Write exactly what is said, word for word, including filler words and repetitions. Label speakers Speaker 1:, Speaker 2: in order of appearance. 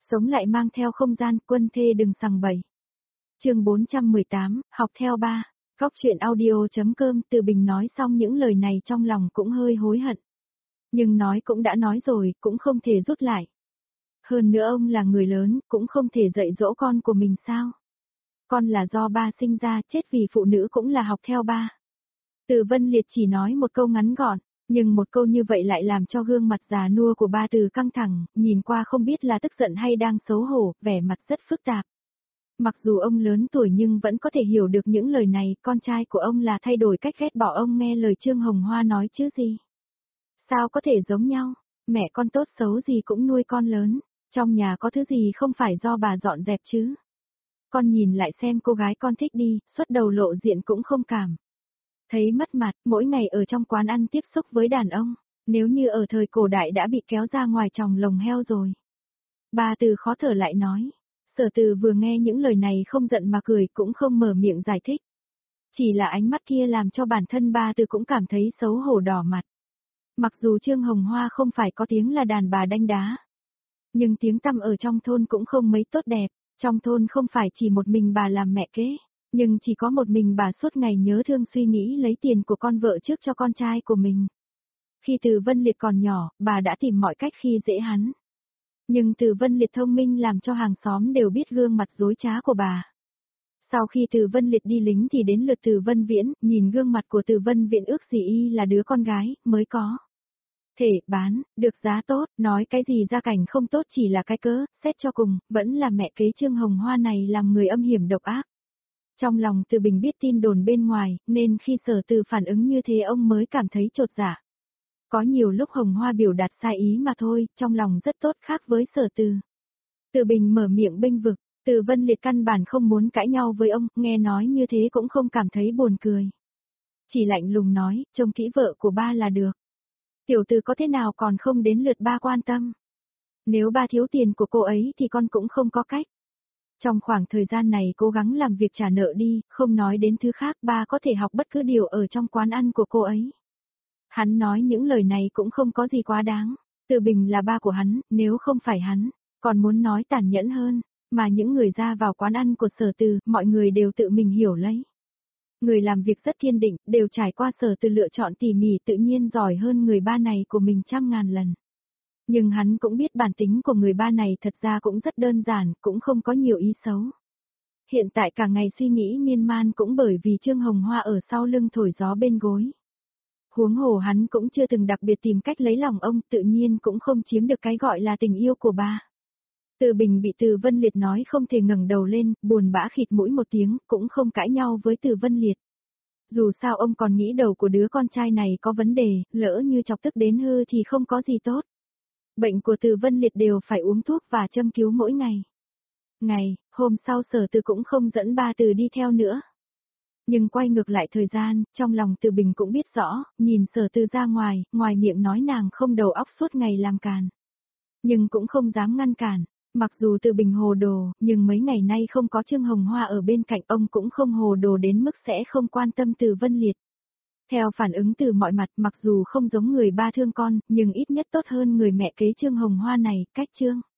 Speaker 1: Sống lại mang theo không gian, quân thê đừng sằng bậy. Chương bốn trăm mười tám, học theo ba. Góc truyện audio.com. Từ Bình nói xong những lời này trong lòng cũng hơi hối hận. Nhưng nói cũng đã nói rồi, cũng không thể rút lại. Hơn nữa ông là người lớn, cũng không thể dạy dỗ con của mình sao. Con là do ba sinh ra, chết vì phụ nữ cũng là học theo ba. Từ Vân Liệt chỉ nói một câu ngắn gọn, nhưng một câu như vậy lại làm cho gương mặt già nua của ba Từ căng thẳng, nhìn qua không biết là tức giận hay đang xấu hổ, vẻ mặt rất phức tạp. Mặc dù ông lớn tuổi nhưng vẫn có thể hiểu được những lời này, con trai của ông là thay đổi cách ghét bỏ ông nghe lời Trương Hồng Hoa nói chứ gì. Sao có thể giống nhau, mẹ con tốt xấu gì cũng nuôi con lớn, trong nhà có thứ gì không phải do bà dọn dẹp chứ. Con nhìn lại xem cô gái con thích đi, xuất đầu lộ diện cũng không cảm. Thấy mất mặt, mỗi ngày ở trong quán ăn tiếp xúc với đàn ông, nếu như ở thời cổ đại đã bị kéo ra ngoài tròng lồng heo rồi. Bà Từ khó thở lại nói. Sở Từ vừa nghe những lời này không giận mà cười cũng không mở miệng giải thích. Chỉ là ánh mắt kia làm cho bản thân bà Từ cũng cảm thấy xấu hổ đỏ mặt. Mặc dù Trương Hồng Hoa không phải có tiếng là đàn bà đanh đá, nhưng tiếng tăm ở trong thôn cũng không mấy tốt đẹp. Trong thôn không phải chỉ một mình bà làm mẹ kế, nhưng chỉ có một mình bà suốt ngày nhớ thương suy nghĩ lấy tiền của con vợ trước cho con trai của mình. Khi Từ Vân Liệt còn nhỏ, bà đã tìm mọi cách khi dễ hắn. Nhưng Từ Vân Liệt thông minh làm cho hàng xóm đều biết gương mặt dối trá của bà. Sau khi Từ Vân Liệt đi lính thì đến lượt Từ Vân Viễn, nhìn gương mặt của Từ Vân Viễn ước gì y là đứa con gái, mới có thể bán, được giá tốt, nói cái gì gia cảnh không tốt chỉ là cái cớ, xét cho cùng, vẫn là mẹ kế Trương Hồng Hoa này làm người âm hiểm độc ác. Trong lòng Từ Bình biết tin đồn bên ngoài, nên khi Sở Từ phản ứng như thế ông mới cảm thấy chột dạ. Có nhiều lúc Hồng Hoa biểu đạt sai ý mà thôi, trong lòng rất tốt khác với Sở Từ. Từ Bình mở miệng bênh vực, Từ Vân Liệt căn bản không muốn cãi nhau với ông, nghe nói như thế cũng không cảm thấy buồn cười. Chỉ lạnh lùng nói, trông kỹ vợ của ba là được. Tiểu Từ có thế nào còn không đến lượt ba quan tâm. Nếu ba thiếu tiền của cô ấy thì con cũng không có cách. Trong khoảng thời gian này cố gắng làm việc trả nợ đi, không nói đến thứ khác, ba có thể học bất cứ điều ở trong quán ăn của cô ấy. Hắn nói những lời này cũng không có gì quá đáng. Từ Bình là ba của hắn, nếu không phải hắn, còn muốn nói tàn nhẫn hơn, mà những người ra vào quán ăn của Sở Từ, mọi người đều tự mình hiểu lấy. Người làm việc rất kiên định, đều trải qua Sở Từ lựa chọn tỉ mỉ tự nhiên giỏi hơn người ba này của mình trăm ngàn lần. Nhưng hắn cũng biết bản tính của người ba này thật ra cũng rất đơn giản, cũng không có nhiều ý xấu. Hiện tại cả ngày suy nghĩ miên man cũng bởi vì Trương Hồng Hoa ở sau lưng thổi gió bên gối. Huống hồ hắn cũng chưa từng đặc biệt tìm cách lấy lòng ông, tự nhiên cũng không chiếm được cái gọi là tình yêu của ba. Từ Bình bị Từ Vân Liệt nói không thể ngẩng đầu lên, buồn bã khịt mũi một tiếng, cũng không cãi nhau với Từ Vân Liệt. Dù sao ông còn nghĩ đầu của đứa con trai này có vấn đề, lỡ như chọc tức đến hư thì không có gì tốt. Bệnh của Từ Vân Liệt đều phải uống thuốc và châm cứu mỗi ngày. Ngày, hôm sau Sở Từ cũng không dẫn ba Từ đi theo nữa. Nhưng quay ngược lại thời gian, trong lòng Từ Bình cũng biết rõ, nhìn Sở Từ ra ngoài, ngoài miệng nói nàng không đầu óc suốt ngày làm càn. Nhưng cũng không dám ngăn cản, mặc dù Từ Bình hồ đồ, nhưng mấy ngày nay không có Trương Hồng Hoa ở bên cạnh ông cũng không hồ đồ đến mức sẽ không quan tâm Từ Vân Liệt. Theo phản ứng từ mọi mặt, mặc dù không giống người ba thương con, nhưng ít nhất tốt hơn người mẹ kế Trương Hồng Hoa này, cách Trương